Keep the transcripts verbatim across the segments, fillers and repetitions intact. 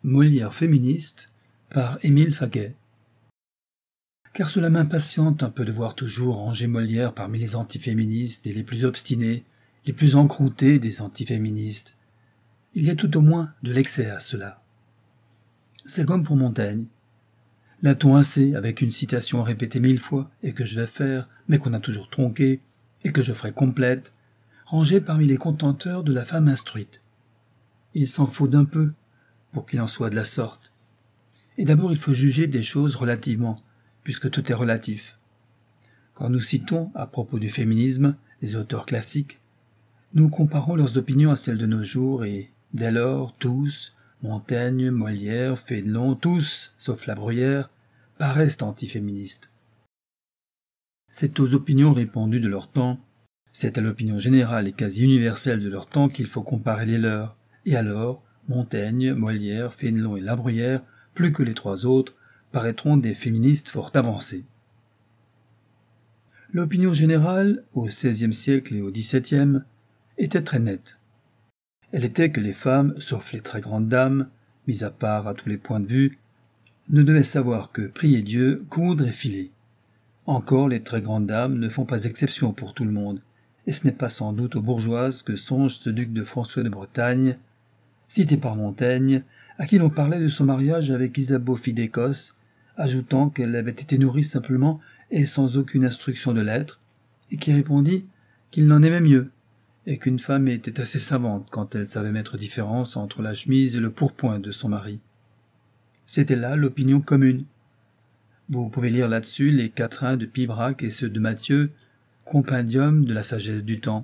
Molière féministe par Émile Faguet. Car cela m'impatiente un peu de voir toujours ranger Molière parmi les antiféministes et les plus obstinés, les plus encroutés des antiféministes. Il y a tout au moins de l'excès à cela. C'est comme pour Montaigne. L'a-t-on assez avec une citation répétée mille fois et que je vais faire, mais qu'on a toujours tronquée et que je ferai complète, rangée parmi les contenteurs de la femme instruite. Il s'en faut d'un peu pour qu'il en soit de la sorte. Et d'abord il faut juger des choses relativement, puisque tout est relatif. Quand nous citons, à propos du féminisme, les auteurs classiques, nous comparons leurs opinions à celles de nos jours et, dès lors, tous, Montaigne, Molière, Fénelon, tous, sauf La Bruyère, paraissent antiféministes. C'est aux opinions répandues de leur temps, c'est à l'opinion générale et quasi universelle de leur temps qu'il faut comparer les leurs, et alors, Montaigne, Molière, Fénelon et La Bruyère, plus que les trois autres, paraîtront des féministes fort avancés. L'opinion générale, au seizième siècle et au dix-septième, était très nette. Elle était que les femmes, sauf les très grandes dames, mises à part à tous les points de vue, ne devaient savoir que prier Dieu, coudre et filer. Encore les très grandes dames ne font pas exception pour tout le monde, et ce n'est pas sans doute aux bourgeoises que songe ce duc de François de Bretagne, cité par Montaigne, à qui l'on parlait de son mariage avec Isabeau fille d'Écosse, ajoutant qu'elle avait été nourrie simplement et sans aucune instruction de lettres, et qui répondit qu'il n'en aimait mieux, et qu'une femme était assez savante quand elle savait mettre différence entre la chemise et le pourpoint de son mari. C'était là l'opinion commune. Vous pouvez lire là-dessus les quatrains de Pibrac et ceux de Matthieu, compendium de la sagesse du temps.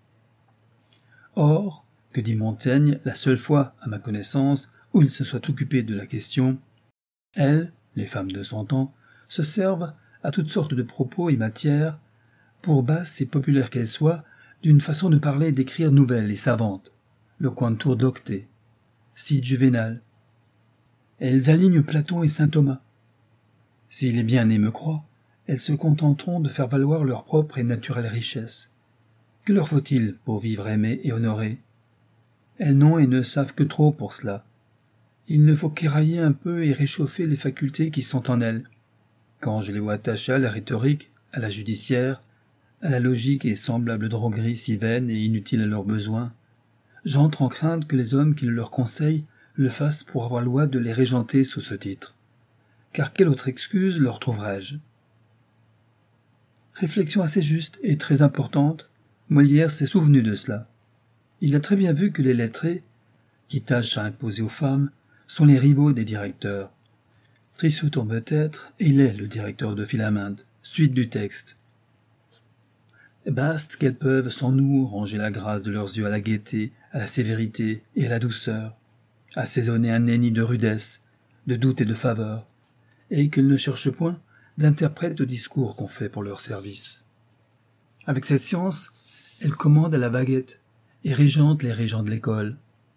Or, que dit Montaigne, la seule fois, à ma connaissance, où il se soit occupé de la question, elles, les femmes de son temps, se servent à toutes sortes de propos et matières, pour basses et populaires qu'elles soient, d'une façon de parler et d'écrire nouvelle et savante, le quantur docte, cite Juvénal. Elles alignent Platon et saint Thomas. Si les bien-nés me croient, elles se contenteront de faire valoir leur propre et naturelle richesse. Que leur faut-il pour vivre aimé et honoré? Elles n'ont et ne savent que trop pour cela. Il ne faut qu'érailler un peu et réchauffer les facultés qui sont en elles. Quand je les vois attachées à la rhétorique, à la judiciaire, à la logique et semblables drogueries si vaines et inutiles à leurs besoins, j'entre en crainte que les hommes qui le leur conseillent le fassent pour avoir loi de les régenter sous ce titre. Car quelle autre excuse leur trouverais-je? Réflexion assez juste et très importante, Molière s'est souvenu de cela. Il a très bien vu que les lettrés, qui tâchent à imposer aux femmes, sont les rivaux des directeurs. Trissoult veut être, et il est le directeur de Philaminde. Suite du texte. Baste qu'elles peuvent, sans nous, ranger la grâce de leurs yeux à la gaieté, à la sévérité et à la douceur, assaisonner un nenni de rudesse, de doute et de faveur, et qu'elles ne cherchent point d'interprètes au discours qu'on fait pour leur service. Avec cette science, elles commandent à la baguette, et régentent les régents de l'école.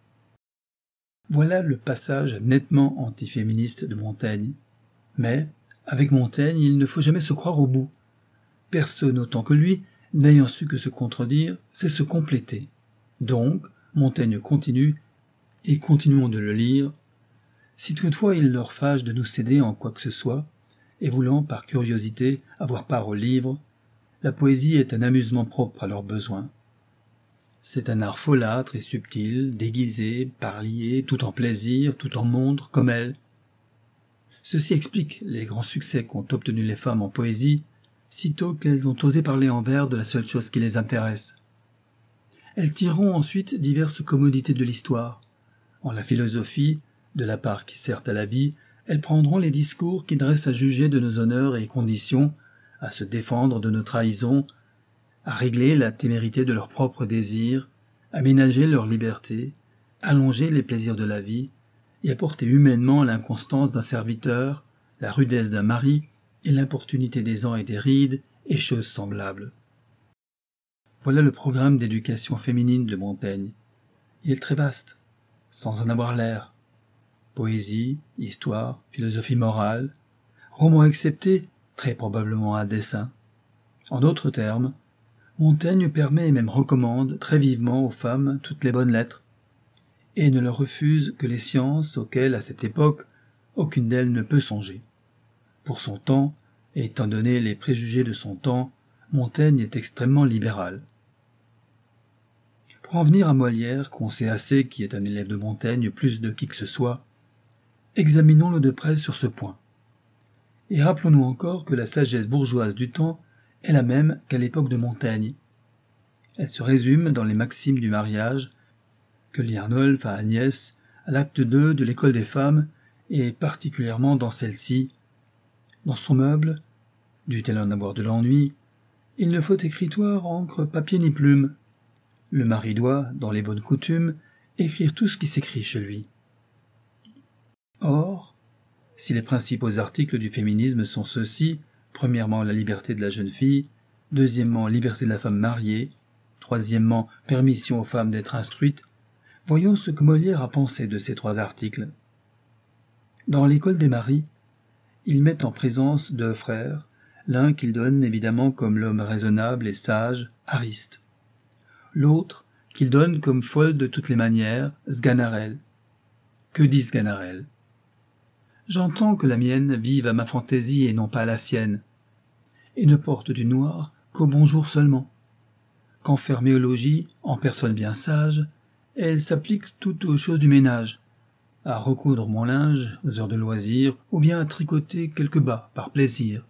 Voilà le passage nettement antiféministe de Montaigne. Mais, avec Montaigne, il ne faut jamais se croire au bout. Personne autant que lui, n'ayant su que se contredire, c'est se compléter. Donc, Montaigne continue, et continuons de le lire, si toutefois il leur fâche de nous céder en quoi que ce soit, et voulant, par curiosité, avoir part au livre, la poésie est un amusement propre à leurs besoins. C'est un art folâtre et subtil, déguisé, parlier, tout en plaisir, tout en montre, comme elle. Ceci explique les grands succès qu'ont obtenus les femmes en poésie, sitôt qu'elles ont osé parler en vers de la seule chose qui les intéresse. Elles tireront ensuite diverses commodités de l'histoire. En la philosophie, de la part qui sert à la vie, elles prendront les discours qui dressent à juger de nos honneurs et conditions, à se défendre de nos trahisons, à régler la témérité de leurs propres désirs, à ménager leur liberté, allonger les plaisirs de la vie, et à porter humainement l'inconstance d'un serviteur, la rudesse d'un mari, et l'importunité des ans et des rides, et choses semblables. Voilà le programme d'éducation féminine de Montaigne. Il est très vaste, sans en avoir l'air. Poésie, histoire, philosophie morale, roman accepté, très probablement à dessein. En d'autres termes, Montaigne permet et même recommande très vivement aux femmes toutes les bonnes lettres. et ne leur refuse que les sciences auxquelles, à cette époque, aucune d'elles ne peut songer. Pour son temps, et étant donné les préjugés de son temps, Montaigne est extrêmement libéral. Pour en venir à Molière, qu'on sait assez qui est un élève de Montaigne plus de qui que ce soit, examinons-le de près sur ce point. Et rappelons-nous encore que la sagesse bourgeoise du temps est la même qu'à l'époque de Montaigne. Elle se résume dans les maximes du mariage que lit Arnolphe à Agnès à l'acte deux de l'École des femmes, et particulièrement dans celle-ci. Dans son meuble, dût-elle en avoir de l'ennui, il ne faut écritoire, encre, papier ni plume. Le mari doit, dans les bonnes coutumes, écrire tout ce qui s'écrit chez lui. Or, si les principaux articles du féminisme sont ceux-ci, premièrement la liberté de la jeune fille, deuxièmement liberté de la femme mariée, troisièmement permission aux femmes d'être instruites, voyons ce que Molière a pensé de ces trois articles. Dans l'École des maris, il met en présence deux frères, l'un qu'il donne évidemment comme l'homme raisonnable et sage, Ariste. L'autre, qu'il donne comme folle de toutes les manières, Sganarelle. Que dit Sganarelle ? J'entends que la mienne vive à ma fantaisie et non pas à la sienne, et ne porte du noir qu'au bonjour seulement. Qu'enfermée au logis, en personne bien sage, elle s'applique toutes aux choses du ménage, à recoudre mon linge aux heures de loisir, ou bien à tricoter quelques bas par plaisir.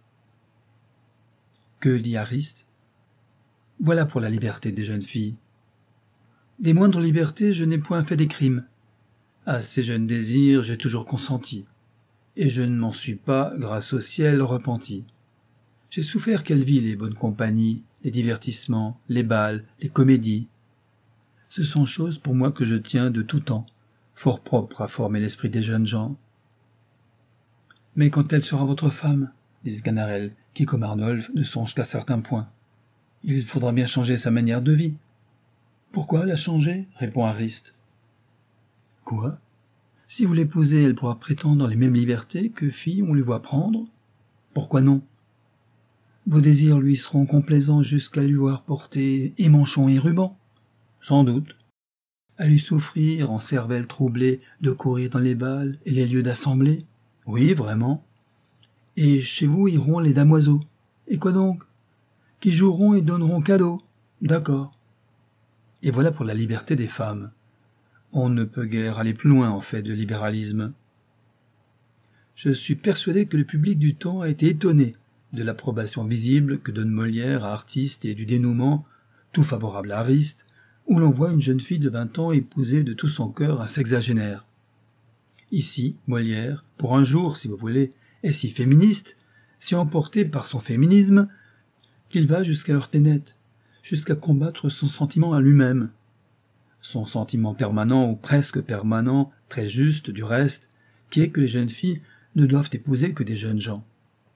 Que dit Ariste ? Voilà pour la liberté des jeunes filles. Des moindres libertés, je n'ai point fait des crimes. À ces jeunes désirs, j'ai toujours consenti, et je ne m'en suis pas, grâce au ciel, repenti. J'ai souffert qu'elle vit les bonnes compagnies, les divertissements, les bals, les comédies. Ce sont choses pour moi que je tiens de tout temps, fort propres à former l'esprit des jeunes gens. Mais quand elle sera votre femme, dit Sganarelle, qui, comme Arnolphe, ne songe qu'à certains points, il faudra bien changer sa manière de vie. Pourquoi la changer ? Répond Ariste. Quoi ? Si vous l'épousez, elle pourra prétendre les mêmes libertés que fille on lui voit prendre ? Pourquoi non ? Vos désirs lui seront complaisants jusqu'à lui voir porter émanchons et rubans ? Sans doute. À lui souffrir, en cervelle troublée, de courir dans les bals et les lieux d'assemblée ? Oui, vraiment. Et chez vous iront les damoiseaux. Et quoi donc ? Qui joueront et donneront cadeaux. D'accord. Et voilà pour la liberté des femmes. On ne peut guère aller plus loin en fait de libéralisme. Je suis persuadé que le public du temps a été étonné de l'approbation visible que donne Molière à Artiste et du dénouement, tout favorable à Ariste, où l'on voit une jeune fille de vingt ans épouser de tout son cœur un sexagénaire. Ici, Molière, pour un jour, si vous voulez, est si féministe, si emporté par son féminisme, qu'il va jusqu'à heurter net, jusqu'à combattre son sentiment à lui-même. Son sentiment permanent ou presque permanent, très juste du reste, qui est que les jeunes filles ne doivent épouser que des jeunes gens.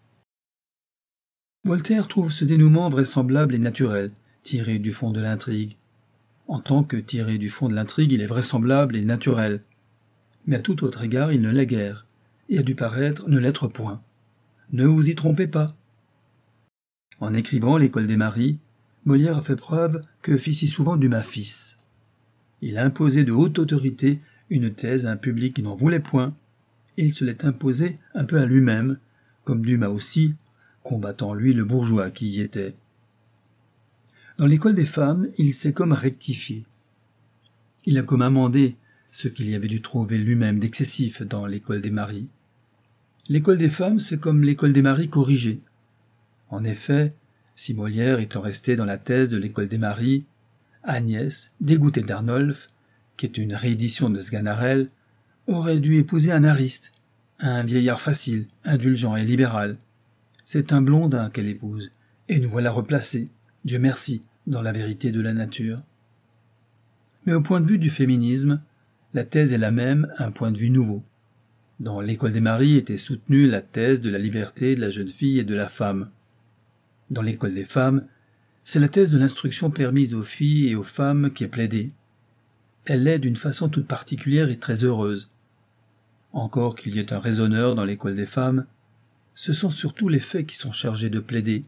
Voltaire trouve ce dénouement vraisemblable et naturel, tiré du fond de l'intrigue. En tant que tiré du fond de l'intrigue, il est vraisemblable et naturel. Mais à tout autre égard, il ne l'est guère, et a dû paraître ne l'être point. Ne vous y trompez pas. En écrivant l'École des maris, Molière a fait preuve que fit si souvent Dumas fils. Il a imposé de haute autorité une thèse à un public qui n'en voulait point, et il se l'est imposé un peu à lui-même, comme Dumas aussi, combattant lui le bourgeois qui y était. Dans l'École des femmes, il s'est comme rectifié. Il a comme amendé ce qu'il y avait dû trouver lui-même d'excessif dans l'École des maris. L'École des femmes, c'est comme l'École des maris corrigée. En effet, si Molière étant resté dans la thèse de l'École des maris, Agnès, dégoûtée d'Arnolphe, qui est une réédition de Sganarelle, aurait dû épouser un Ariste, un vieillard facile, indulgent et libéral. C'est un blondin qu'elle épouse, et nous voilà replacés, Dieu merci, dans la vérité de la nature. Mais au point de vue du féminisme, la thèse est la même, un point de vue nouveau. Dans l'École des maris était soutenue la thèse de la liberté de la jeune fille et de la femme. Dans l'École des femmes, c'est la thèse de l'instruction permise aux filles et aux femmes qui est plaidée. Elle l'est d'une façon toute particulière et très heureuse. Encore qu'il y ait un raisonneur dans l'École des femmes, ce sont surtout les faits qui sont chargés de plaider.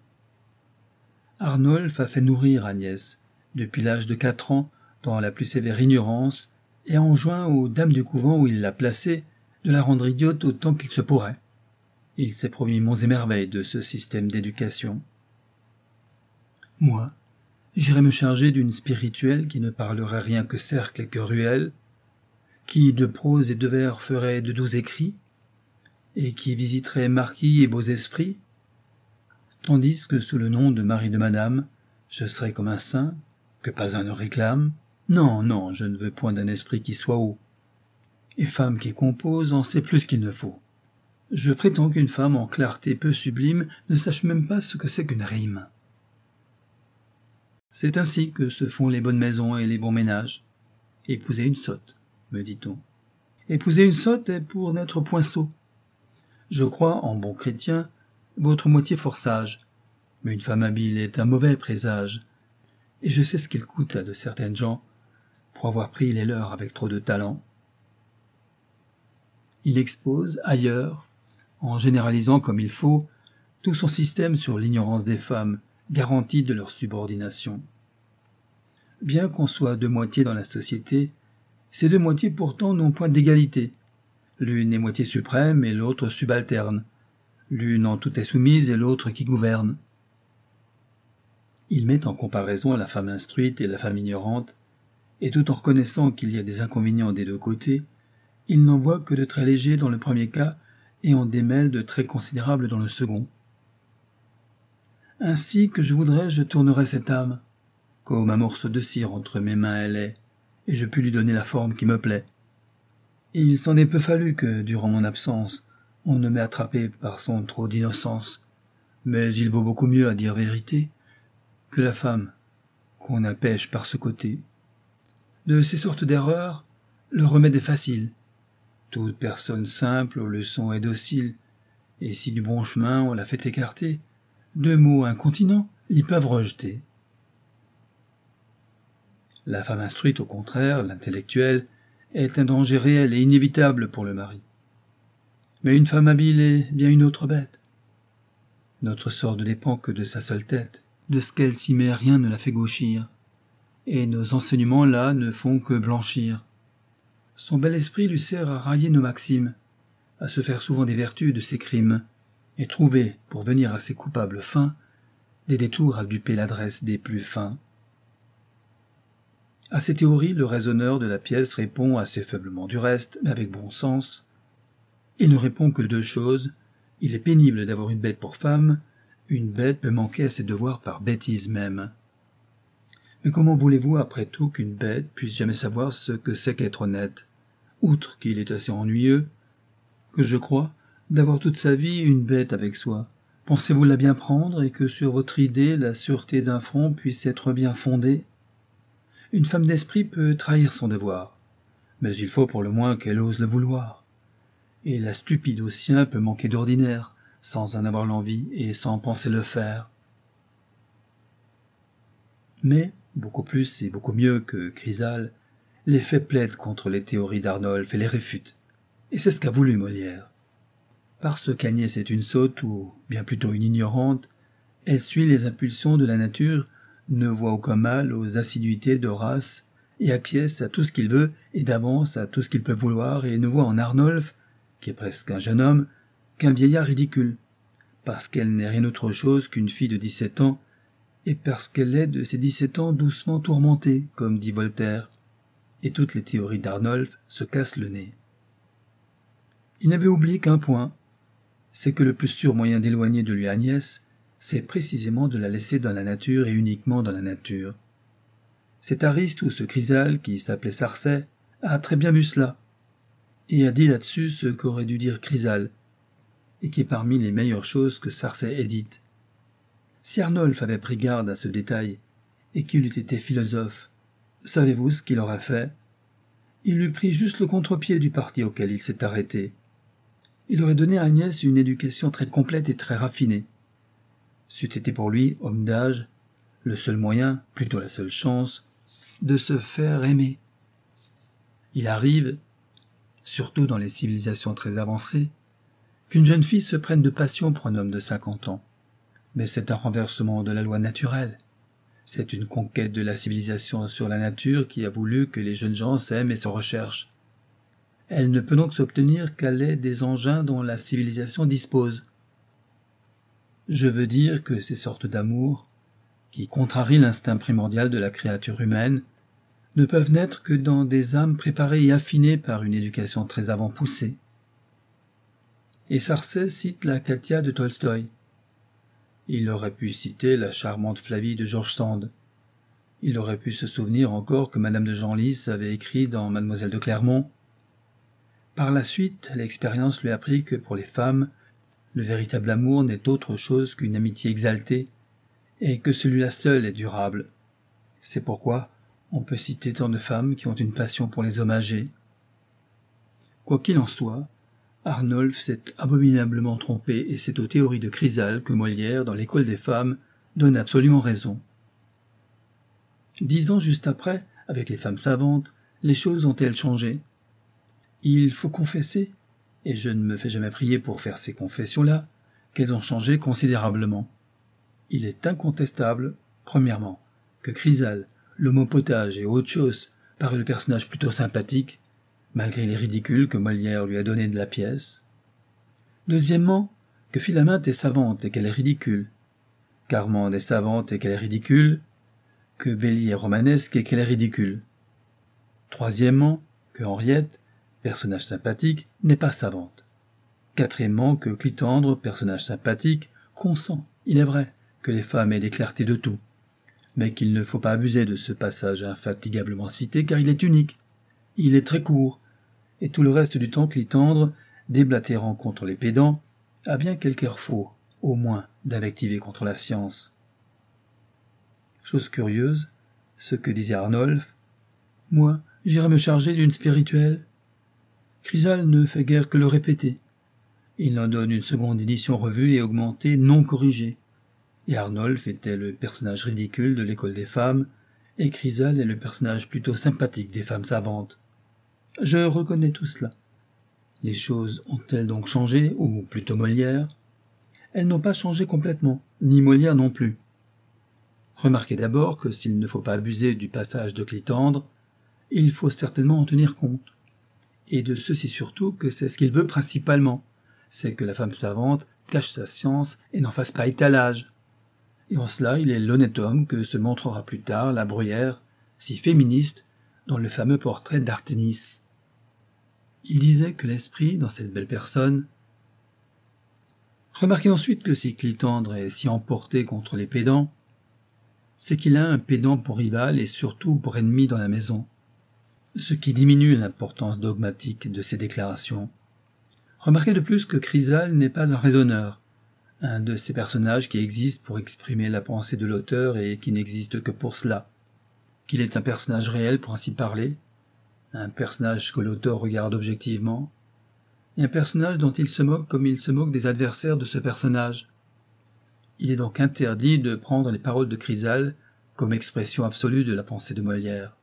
Arnolphe a fait nourrir Agnès, depuis l'âge de quatre ans, dans la plus sévère ignorance, et a enjoint aux dames du couvent où il l'a placée de la rendre idiote autant qu'il se pourrait. Il s'est promis monts et merveilles de ce système d'éducation. Moi, j'irai me charger d'une spirituelle qui ne parlerait rien que cercle et que ruelle, qui de prose et de vers ferait de doux écrits, et qui visiterait marquis et beaux esprits, tandis que sous le nom de mari de madame, je serai comme un saint, que pas un ne réclame. Non, non, je ne veux point d'un esprit qui soit haut. Et femme qui compose en sait plus qu'il ne faut. Je prétends qu'une femme en clarté peu sublime ne sache même pas ce que c'est qu'une rime. C'est ainsi que se font les bonnes maisons et les bons ménages. Épouser une sotte, me dit-on. Épouser une sotte est pour n'être point sot. Je crois, en bon chrétien, votre moitié fort sage, mais une femme habile est un mauvais présage, et je sais ce qu'il coûte à de certaines gens pour avoir pris les leurs avec trop de talent. Il expose, ailleurs, en généralisant comme il faut, tout son système sur l'ignorance des femmes, garantie de leur subordination. Bien qu'on soit deux moitiés dans la société, ces deux moitiés pourtant n'ont point d'égalité. L'une est moitié suprême et l'autre subalterne. L'une en tout est soumise et l'autre qui gouverne. Il met en comparaison la femme instruite et la femme ignorante, et tout en reconnaissant qu'il y a des inconvénients des deux côtés, il n'en voit que de très légers dans le premier cas et en démêle de très considérables dans le second. Ainsi que je voudrais, je tournerais cette âme, comme un morceau de cire entre mes mains elle est, et je puis lui donner la forme qui me plaît. Et il s'en est peu fallu que, durant mon absence, on ne m'ait attrapé par son trop d'innocence, mais il vaut beaucoup mieux, à dire vérité, que la femme qu'on empêche par ce côté. De ces sortes d'erreurs, le remède est facile. Toute personne simple aux leçons est docile, et si du bon chemin on la fait écarter, deux mots incontinents l'y peuvent rejeter. La femme instruite, au contraire, l'intellectuelle, est un danger réel et inévitable pour le mari. Mais une femme habile est bien une autre bête. Notre sort ne dépend que de sa seule tête, de ce qu'elle s'y met rien ne la fait gauchir, et nos enseignements là ne font que blanchir. Son bel esprit lui sert à railler nos maximes, à se faire souvent des vertus de ses crimes, et trouver, pour venir à ses coupables fins, des détours à duper l'adresse des plus fins. À ces théories, le raisonneur de la pièce répond assez faiblement du reste, mais avec bon sens. Il ne répond que deux choses. Il est pénible d'avoir une bête pour femme, une bête peut manquer à ses devoirs par bêtise même. Mais comment voulez-vous, après tout, qu'une bête puisse jamais savoir ce que c'est qu'être honnête, outre qu'il est assez ennuyeux, que je crois, d'avoir toute sa vie une bête avec soi? Pensez-vous la bien prendre et que sur votre idée la sûreté d'un front puisse être bien fondée? Une femme d'esprit peut trahir son devoir, mais il faut pour le moins qu'elle ose le vouloir. Et la stupide au sien peut manquer d'ordinaire, sans en avoir l'envie et sans penser le faire. Mais, beaucoup plus et beaucoup mieux que Chrysale, les faits plaident contre les théories d'Arnolphe et les réfutent. Et c'est ce qu'a voulu Molière. Parce qu'Agnès est une sotte, ou bien plutôt une ignorante, elle suit les impulsions de la nature, ne voit aucun mal aux assiduités d'Horace, et acquiesce à tout ce qu'il veut, et d'avance à tout ce qu'il peut vouloir, et ne voit en Arnolphe, qui est presque un jeune homme, qu'un vieillard ridicule, parce qu'elle n'est rien autre chose qu'une fille de dix-sept ans, et parce qu'elle est de ces dix-sept ans doucement tourmentée, comme dit Voltaire, et toutes les théories d'Arnolphe se cassent le nez. Il n'avait oublié qu'un point, c'est que le plus sûr moyen d'éloigner de lui Agnès, c'est précisément de la laisser dans la nature et uniquement dans la nature. Cet Ariste ou ce Chrysale, qui s'appelait Sarcey, a très bien vu cela, et a dit là-dessus ce qu'aurait dû dire Chrysale, et qui est parmi les meilleures choses que Sarcey ait dites. Si Arnolphe avait pris garde à ce détail, et qu'il eût été philosophe, savez-vous ce qu'il aurait fait? Il eût pris juste le contre-pied du parti auquel il s'est arrêté. Il aurait donné à Agnès une éducation très complète et très raffinée. C'eût été pour lui, homme d'âge, le seul moyen, plutôt la seule chance, de se faire aimer. Il arrive, surtout dans les civilisations très avancées, qu'une jeune fille se prenne de passion pour un homme de cinquante ans. Mais c'est un renversement de la loi naturelle. C'est une conquête de la civilisation sur la nature qui a voulu que les jeunes gens s'aiment et se recherchent. Elle ne peut donc s'obtenir qu'à l'aide des engins dont la civilisation dispose. Je veux dire que ces sortes d'amour, qui contrarient l'instinct primordial de la créature humaine, ne peuvent naître que dans des âmes préparées et affinées par une éducation très avant-poussée. Et Sarcey cite la Katia de Tolstoï. Il aurait pu citer la charmante Flavie de George Sand. Il aurait pu se souvenir encore que Madame de Genlis avait écrit dans Mademoiselle de Clermont. Par la suite, l'expérience lui a appris que pour les femmes, le véritable amour n'est autre chose qu'une amitié exaltée, et que celui-là seul est durable. C'est pourquoi on peut citer tant de femmes qui ont une passion pour les hommes âgés. Quoi qu'il en soit, Arnolphe s'est abominablement trompé et c'est aux théories de Chrysale que Molière, dans l'École des femmes, donne absolument raison. Dix ans juste après, avec les femmes savantes, les choses ont-elles changé? Il faut confesser, et je ne me fais jamais prier pour faire ces confessions-là, qu'elles ont changé considérablement. Il est incontestable, premièrement, que Chrysale, l'homme au potage et autre chose, paraît le personnage plutôt sympathique, malgré les ridicules que Molière lui a donnés de la pièce. Deuxièmement, que Philaminte est savante et qu'elle est ridicule, qu'Armande est savante et qu'elle est ridicule, que Bélie est romanesque et qu'elle est ridicule. Troisièmement, que Henriette, personnage sympathique, n'est pas savante. Quatrièmement, que Clitandre, personnage sympathique, consent, il est vrai, que les femmes aient des clartés de tout, mais qu'il ne faut pas abuser de ce passage infatigablement cité car il est unique. Il est très court, et tout le reste du temps Clitandre, déblatérant contre les pédants, a bien quelque air faux, au moins, d'invectiver contre la science. Chose curieuse, ce que disait Arnolphe, « Moi, j'irai me charger d'une spirituelle ». Chrysale ne fait guère que le répéter. Il en donne une seconde édition revue et augmentée, non corrigée. Et Arnolphe était le personnage ridicule de l'école des femmes, et Chrysale est le personnage plutôt sympathique des femmes savantes. Je reconnais tout cela. Les choses ont-elles donc changé, ou plutôt Molière? Elles n'ont pas changé complètement, ni Molière non plus. Remarquez d'abord que s'il ne faut pas abuser du passage de Clitandre, il faut certainement en tenir compte. Et de ceci surtout que c'est ce qu'il veut principalement, c'est que la femme savante cache sa science et n'en fasse pas étalage. Et en cela, il est l'honnête homme que se montrera plus tard la Bruyère, si féministe, dans le fameux portrait d'Arténis. Il disait que l'esprit, dans cette belle personne... Remarquez ensuite que si Clitandre est si emporté contre les pédants, c'est qu'il a un pédant pour rival et surtout pour ennemi dans la maison, ce qui diminue l'importance dogmatique de ses déclarations. Remarquez de plus que Chrysale n'est pas un raisonneur, un de ces personnages qui existent pour exprimer la pensée de l'auteur et qui n'existe que pour cela, qu'il est un personnage réel pour ainsi parler, un personnage que l'auteur regarde objectivement, et un personnage dont il se moque comme il se moque des adversaires de ce personnage. Il est donc interdit de prendre les paroles de Chrysale comme expression absolue de la pensée de Molière.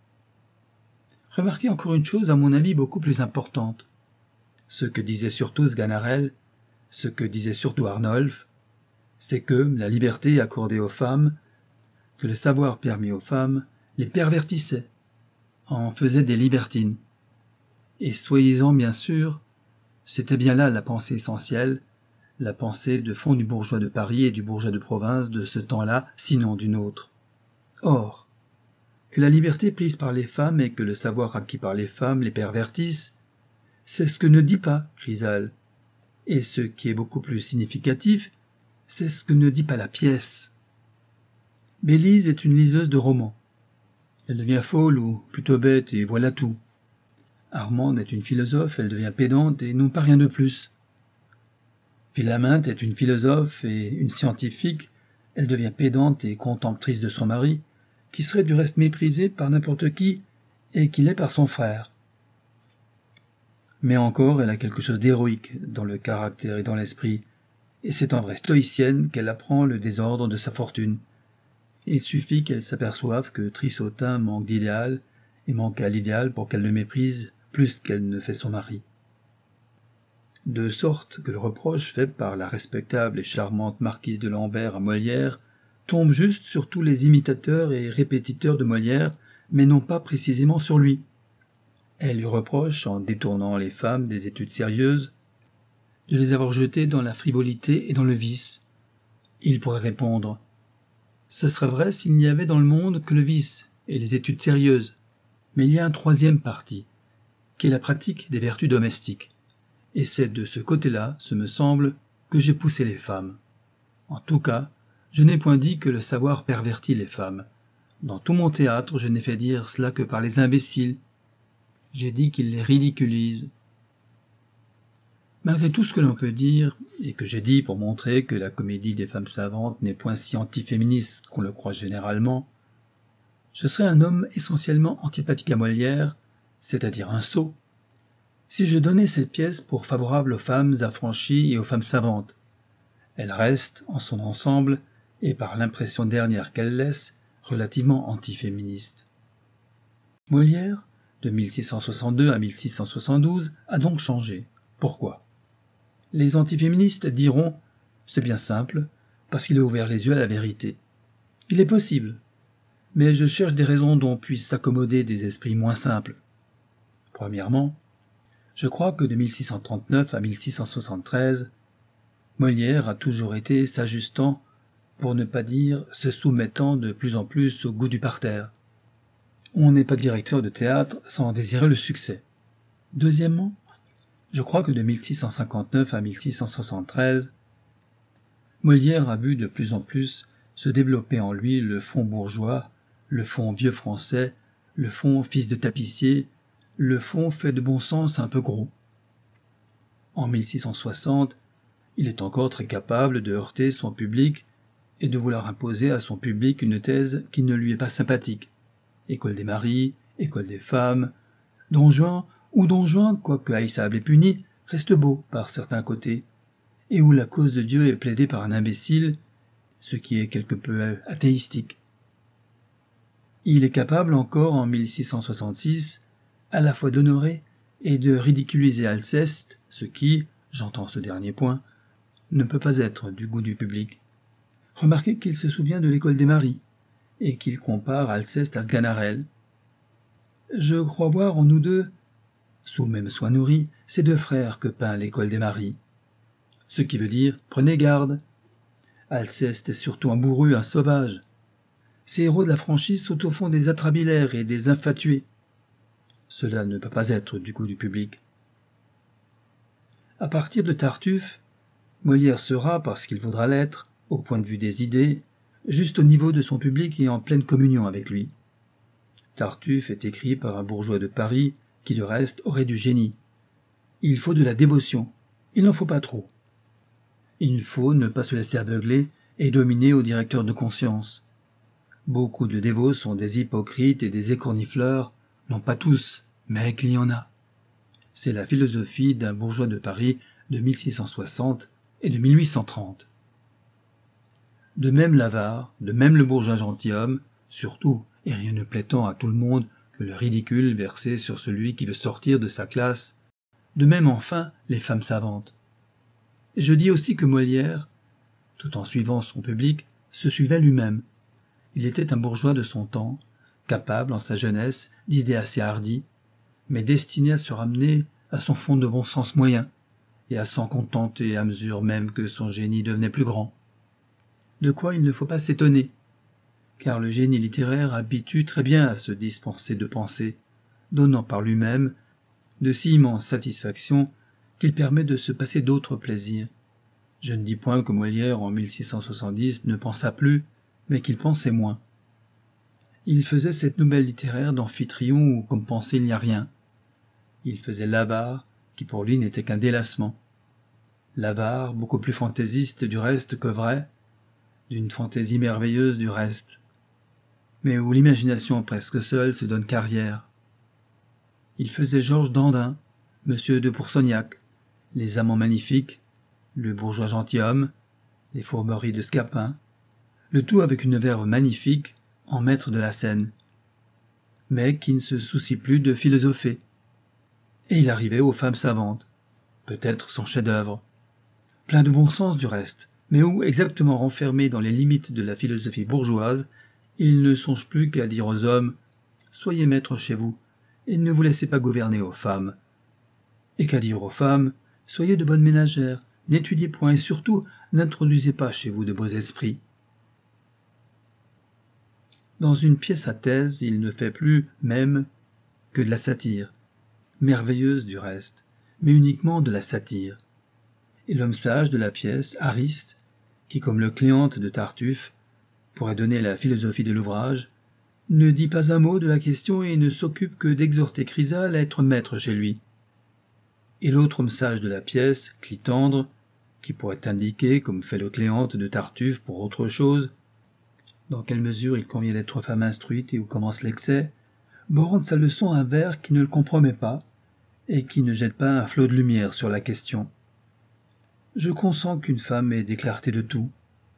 Remarquez encore une chose à mon avis beaucoup plus importante. Ce que disait surtout Sganarelle, ce que disait surtout Arnolphe, c'est que la liberté accordée aux femmes, que le savoir permis aux femmes, les pervertissait, en faisait des libertines. Et soyez-en bien sûr, c'était bien là la pensée essentielle, la pensée de fond du bourgeois de Paris et du bourgeois de province de ce temps-là, sinon d'une autre. Or, que la liberté prise par les femmes et que le savoir acquis par les femmes les pervertissent, c'est ce que ne dit pas Chrysale. Et ce qui est beaucoup plus significatif, c'est ce que ne dit pas la pièce. Bélise est une liseuse de romans. Elle devient folle ou plutôt bête et voilà tout. Armande est une philosophe, elle devient pédante et non pas rien de plus. Philaminte est une philosophe et une scientifique, elle devient pédante et contemptrice de son mari, qui serait du reste méprisé par n'importe qui et qui l'est par son frère. Mais encore, elle a quelque chose d'héroïque dans le caractère et dans l'esprit, et c'est en vraie stoïcienne qu'elle apprend le désordre de sa fortune. Il suffit qu'elle s'aperçoive que Trissotin manque d'idéal, et manque à l'idéal pour qu'elle le méprise plus qu'elle ne fait son mari. De sorte que le reproche fait par la respectable et charmante marquise de Lambert à Molière tombe juste sur tous les imitateurs et répétiteurs de Molière, mais non pas précisément sur lui. Elle lui reproche, en détournant les femmes des études sérieuses, de les avoir jetées dans la frivolité et dans le vice. Il pourrait répondre « Ce serait vrai s'il n'y avait dans le monde que le vice et les études sérieuses. Mais il y a un troisième parti, qui est la pratique des vertus domestiques. Et c'est de ce côté-là, ce me semble, que j'ai poussé les femmes. En tout cas, je n'ai point dit que le savoir pervertit les femmes. Dans tout mon théâtre, je n'ai fait dire cela que par les imbéciles. J'ai dit qu'il les ridiculise. » Malgré tout ce que l'on peut dire, et que j'ai dit pour montrer que la comédie des femmes savantes n'est point si antiféministe qu'on le croit généralement, je serais un homme essentiellement antipathique à Molière, c'est-à-dire un sot, si je donnais cette pièce pour favorable aux femmes affranchies et aux femmes savantes. Elle reste, en son ensemble, et par l'impression dernière qu'elle laisse, relativement antiféministe. Molière, de mille six cent soixante-deux à mille six cent soixante-douze, a donc changé. Pourquoi ? Les antiféministes diront « c'est bien simple, parce qu'il a ouvert les yeux à la vérité ». Il est possible, mais je cherche des raisons dont puissent s'accommoder des esprits moins simples. Premièrement, je crois que de mille six cent trente-neuf à mille six cent soixante-treize, Molière a toujours été s'ajustant, pour ne pas dire se soumettant de plus en plus au goût du parterre. On n'est pas directeur de théâtre sans désirer le succès. Deuxièmement, je crois que de mille six cent cinquante-neuf à mille six cent soixante-treize, Molière a vu de plus en plus se développer en lui le fond bourgeois, le fond vieux français, le fond fils de tapissier, le fond fait de bon sens un peu gros. En mille six cent soixante, il est encore très capable de heurter son public et de vouloir imposer à son public une thèse qui ne lui est pas sympathique. École des maris, école des femmes, Don Juan, où Don Juan, quoique haïssable et puni, reste beau par certains côtés, et où la cause de Dieu est plaidée par un imbécile, ce qui est quelque peu athéistique. Il est capable encore, en mille six cent soixante-six, à la fois d'honorer et de ridiculiser Alceste, ce qui, j'entends ce dernier point, ne peut pas être du goût du public. Remarquez qu'il se souvient de l'école des maris, et qu'il compare Alceste à Sganarelle. Je crois voir en nous deux, sous même soin nourri, ces deux frères que peint l'école des maris. Ce qui veut dire, prenez garde. Alceste est surtout un bourru, un sauvage. Ces héros de la franchise sont au fond des atrabilaires et des infatués. Cela ne peut pas être du goût du public. À partir de Tartuffe, Molière sera, parce qu'il voudra l'être, au point de vue des idées, juste au niveau de son public et en pleine communion avec lui. Tartuffe est écrit par un bourgeois de Paris qui, de reste, aurait du génie. Il faut de la dévotion. Il n'en faut pas trop. Il faut ne pas se laisser aveugler et dominer au directeur de conscience. Beaucoup de dévots sont des hypocrites et des écornifleurs, non pas tous, mais qu'il y en a. C'est la philosophie d'un bourgeois de Paris de mille six cent soixante et de mille huit cent trente. De même l'avare, de même le bourgeois gentilhomme, surtout, et rien ne plaît tant à tout le monde que le ridicule versé sur celui qui veut sortir de sa classe, de même enfin les femmes savantes. Et je dis aussi que Molière, tout en suivant son public, se suivait lui-même. Il était un bourgeois de son temps, capable en sa jeunesse d'idées assez hardies, mais destiné à se ramener à son fond de bon sens moyen, et à s'en contenter à mesure même que son génie devenait plus grand. De quoi il ne faut pas s'étonner, car le génie littéraire habitue très bien à se dispenser de pensée, donnant par lui-même de si immenses satisfactions qu'il permet de se passer d'autres plaisirs. Je ne dis point que Molière en mille six cent soixante-dix ne pensa plus, mais qu'il pensait moins. Il faisait cette nouvelle littéraire d'Amphitryon où, comme pensée, il n'y a rien. Il faisait l'avare, qui pour lui n'était qu'un délassement. L'avare, beaucoup plus fantaisiste du reste que vrai, d'une fantaisie merveilleuse du reste, mais où l'imagination presque seule se donne carrière. Il faisait Georges Dandin, Monsieur de Pourceaugnac, les amants magnifiques, le bourgeois gentilhomme, les fourberies de Scapin, le tout avec une verve magnifique en maître de la scène, mais qui ne se soucie plus de philosopher. Et il arrivait aux femmes savantes, peut-être son chef-d'œuvre, plein de bon sens du reste, mais où, exactement renfermé dans les limites de la philosophie bourgeoise, il ne songe plus qu'à dire aux hommes « Soyez maîtres chez vous, et ne vous laissez pas gouverner aux femmes », et qu'à dire aux femmes « Soyez de bonnes ménagères, n'étudiez point et surtout n'introduisez pas chez vous de beaux esprits ». Dans une pièce à thèse, il ne fait plus même que de la satire, merveilleuse du reste, mais uniquement de la satire. Et l'homme sage de la pièce, Ariste, qui, comme le Cléante de Tartuffe, pourrait donner la philosophie de l'ouvrage, ne dit pas un mot de la question et ne s'occupe que d'exhorter Chrysale à être maître chez lui. Et l'autre homme sage de la pièce, Clitandre, qui pourrait indiquer, comme fait le Cléante de Tartuffe pour autre chose, dans quelle mesure il convient d'être femme instruite et où commence l'excès, borne sa leçon à un vers qui ne le compromet pas et qui ne jette pas un flot de lumière sur la question. Je consens qu'une femme ait des clartés de tout.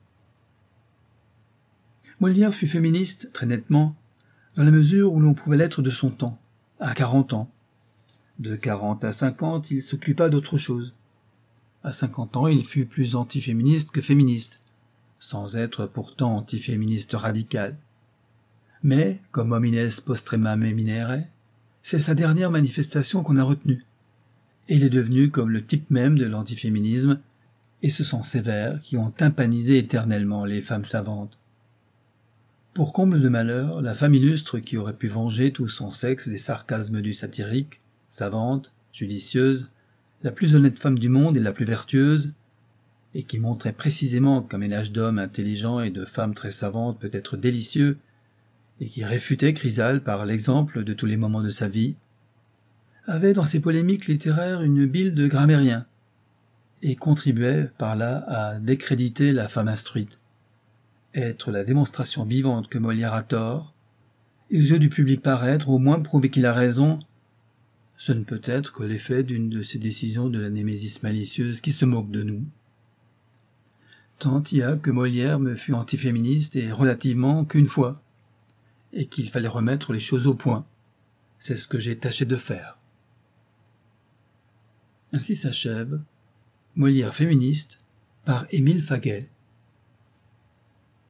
Molière fut féministe, très nettement, dans la mesure où l'on pouvait l'être de son temps, à quarante ans. De quarante à cinquante, il s'occupa d'autre chose. À cinquante ans, il fut plus antiféministe que féministe, sans être pourtant antiféministe radical. Mais, comme homines postremam eminere, c'est sa dernière manifestation qu'on a retenue. Et il est devenu comme le type même de l'antiféminisme, et ce sont ces vers qui ont tympanisé éternellement les femmes savantes. Pour comble de malheur, la femme illustre qui aurait pu venger tout son sexe des sarcasmes du satirique, savante, judicieuse, la plus honnête femme du monde et la plus vertueuse, et qui montrait précisément qu'un ménage d'hommes intelligents et de femmes très savantes peut être délicieux, et qui réfutait Chrysale par l'exemple de tous les moments de sa vie, avait dans ses polémiques littéraires une bile de grammairien, et contribuait par là à décréditer la femme instruite, être la démonstration vivante que Molière a tort, et aux yeux du public paraître au moins prouver qu'il a raison. Ce ne peut être que l'effet d'une de ces décisions de la némésis malicieuse qui se moque de nous. Tant y a que Molière me fut antiféministe et relativement qu'une fois, et qu'il fallait remettre les choses au point. C'est ce que j'ai tâché de faire. Ainsi s'achève Molière féministe par Émile Faguet.